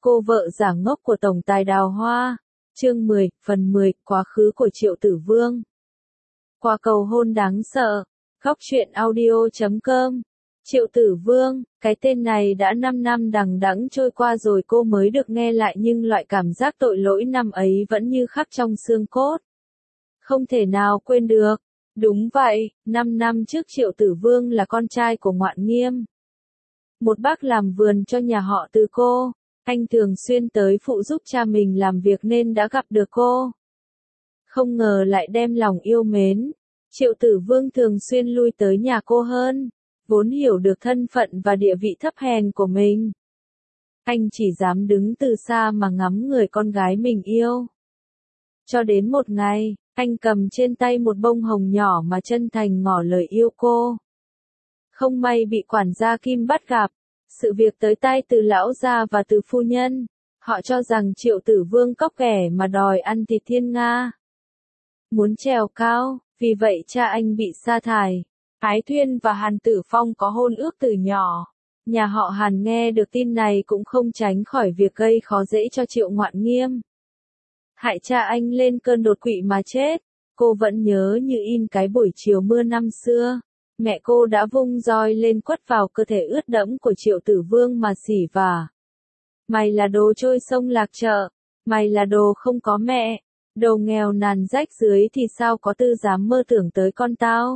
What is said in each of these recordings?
Cô vợ giả ngốc của tổng tài Đào Hoa. Chương 10, phần 10, quá khứ của Triệu Tử Vương. Qua cầu hôn đáng sợ. Góc truyện audio.com. Triệu Tử Vương, cái tên này đã 5 năm đằng đẵng trôi qua rồi cô mới được nghe lại, nhưng loại cảm giác tội lỗi năm ấy vẫn như khắc trong xương cốt. Không thể nào quên được. Đúng vậy, 5 năm trước Triệu Tử Vương là con trai của Ngoạn Nghiêm. Một bác làm vườn cho nhà họ Từ cô. Anh thường xuyên tới phụ giúp cha mình làm việc nên đã gặp được cô. Không ngờ lại đem lòng yêu mến. Triệu Tử Vương thường xuyên lui tới nhà cô hơn, vốn hiểu được thân phận và địa vị thấp hèn của mình. Anh chỉ dám đứng từ xa mà ngắm người con gái mình yêu. Cho đến một ngày, anh cầm trên tay một bông hồng nhỏ mà chân thành ngỏ lời yêu cô. Không may bị quản gia Kim bắt gặp. Sự việc tới tai Từ lão gia và Từ phu nhân. Họ cho rằng Triệu Tử Vương cóc ghẻ mà đòi ăn thịt thiên nga. Muốn trèo cao, vì vậy cha anh bị sa thải. Ái Thuyên và Hàn Tử Phong có hôn ước từ nhỏ. Nhà họ Hàn nghe được tin này cũng không tránh khỏi việc gây khó dễ cho Triệu Ngoạn Nghiêm. Hại cha anh lên cơn đột quỵ mà chết. Cô vẫn nhớ như in cái buổi chiều mưa năm xưa. Mẹ cô đã vung roi lên quất vào cơ thể ướt đẫm của Triệu Tử Vương mà xỉ vả. Mày là đồ trôi sông lạc chợ. Mày là đồ không có mẹ. Đồ nghèo nàn rách dưới thì sao có tư dám mơ tưởng tới con tao.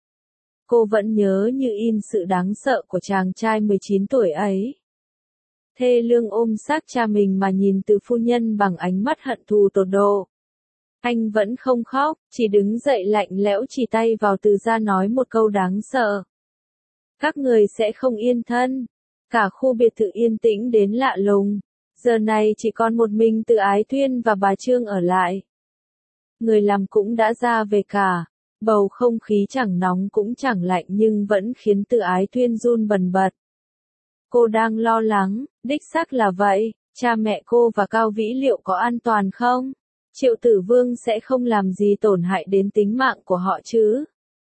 Cô vẫn nhớ như in sự đáng sợ của chàng trai 19 tuổi ấy. Thê lương ôm xác cha mình mà nhìn Từ phu nhân bằng ánh mắt hận thù tột độ. Anh vẫn không khóc, chỉ đứng dậy lạnh lẽo chỉ tay vào Từ gia nói một câu đáng sợ. Các người sẽ không yên thân. Cả khu biệt thự yên tĩnh đến lạ lùng. Giờ này chỉ còn một mình Từ Ái Thuyên và bà Trương ở lại. Người làm cũng đã ra về cả. Bầu không khí chẳng nóng cũng chẳng lạnh nhưng vẫn khiến Từ Ái Thuyên run bần bật. Cô đang lo lắng, đích xác là vậy, cha mẹ cô và Cao Vĩ liệu có an toàn không? Triệu Tử Vương sẽ không làm gì tổn hại đến tính mạng của họ chứ?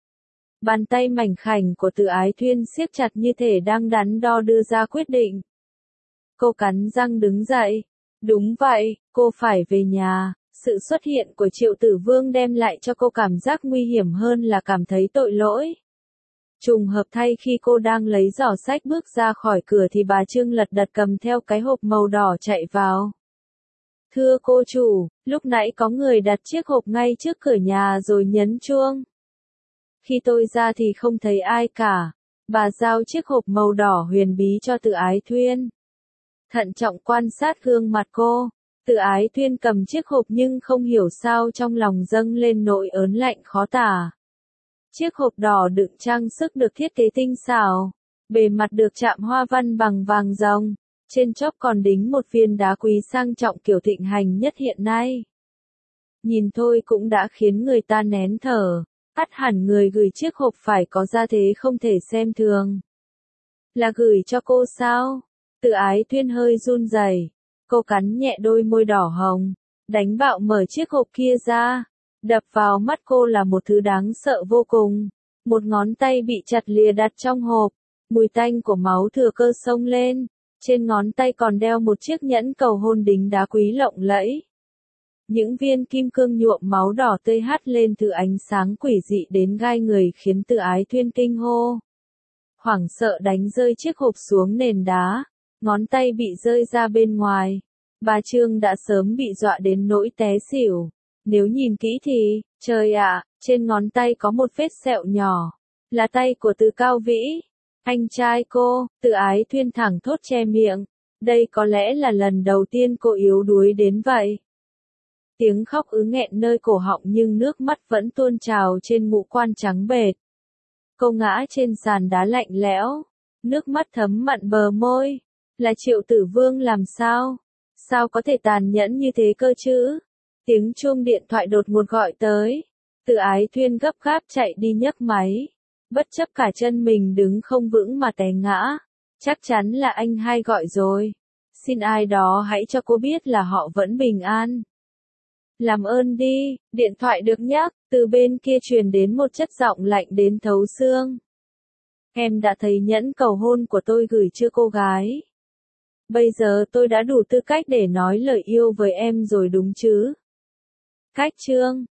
Bàn tay mảnh khảnh của Từ Ái Thuyên siết chặt như thể đang đắn đo đưa ra quyết định. Cô cắn răng đứng dậy. Đúng vậy, cô phải về nhà. Sự xuất hiện của Triệu Tử Vương đem lại cho cô cảm giác nguy hiểm hơn là cảm thấy tội lỗi. Trùng hợp thay khi cô đang lấy giỏ sách bước ra khỏi cửa thì bà Trương lật đật cầm theo cái hộp màu đỏ chạy vào. Thưa cô chủ, lúc nãy có người đặt chiếc hộp ngay trước cửa nhà rồi nhấn chuông. Khi tôi ra thì không thấy ai cả. Bà giao chiếc hộp màu đỏ huyền bí cho Từ Ái Thuyên. Thận trọng quan sát gương mặt cô. Từ Ái Thuyên cầm chiếc hộp nhưng không hiểu sao trong lòng dâng lên nỗi ớn lạnh khó tả. Chiếc hộp đỏ đựng trang sức được thiết kế tinh xảo. Bề mặt được chạm hoa văn bằng vàng ròng. Trên chóp còn đính một viên đá quý sang trọng kiểu thịnh hành nhất hiện nay. Nhìn thôi cũng đã khiến người ta nén thở. Ắt hẳn người gửi chiếc hộp phải có gia thế không thể xem thường. Là gửi cho cô sao? Từ Ái Thuyên hơi run rẩy. Cô cắn nhẹ đôi môi đỏ hồng. Đánh bạo mở chiếc hộp kia ra. Đập vào mắt cô là một thứ đáng sợ vô cùng. Một ngón tay bị chặt lìa đặt trong hộp. Mùi tanh của máu thừa cơ xông lên. Trên ngón tay còn đeo một chiếc nhẫn cầu hôn đính đá quý lộng lẫy. Những viên kim cương nhuộm máu đỏ tươi hắt lên thứ ánh sáng quỷ dị đến gai người khiến Từ Ái Thuyên kinh hô. Hoảng sợ đánh rơi chiếc hộp xuống nền đá. Ngón tay bị rơi ra bên ngoài. Bà Trương đã sớm bị dọa đến nỗi té xỉu. Nếu nhìn kỹ thì, trời ạ, trên ngón tay có một vết sẹo nhỏ. Là tay của Từ Cao Vĩ. Anh trai cô. Từ Ái Thuyên thẳng thốt che miệng. Đây có lẽ là lần đầu tiên cô yếu đuối đến vậy. Tiếng khóc ứ nghẹn nơi cổ họng nhưng nước mắt vẫn tuôn trào trên ngũ quan trắng bệch. Cô ngã trên sàn đá lạnh lẽo. Nước mắt thấm mặn bờ môi. Là Triệu Tử Vương làm sao? Sao có thể tàn nhẫn như thế cơ chứ? Tiếng chuông điện thoại đột ngột gọi tới. Từ Ái Thuyên gấp gáp chạy đi nhấc máy. Bất chấp cả chân mình đứng không vững mà té ngã. Chắc chắn là anh hai gọi rồi. Xin ai đó hãy cho cô biết là họ vẫn bình an. Làm ơn đi, điện thoại được nhắc. Từ bên kia truyền đến một chất giọng lạnh đến thấu xương. Em đã thấy nhẫn cầu hôn của tôi gửi chưa cô gái? Bây giờ tôi đã đủ tư cách để nói lời yêu với em rồi đúng chứ? Khách trương.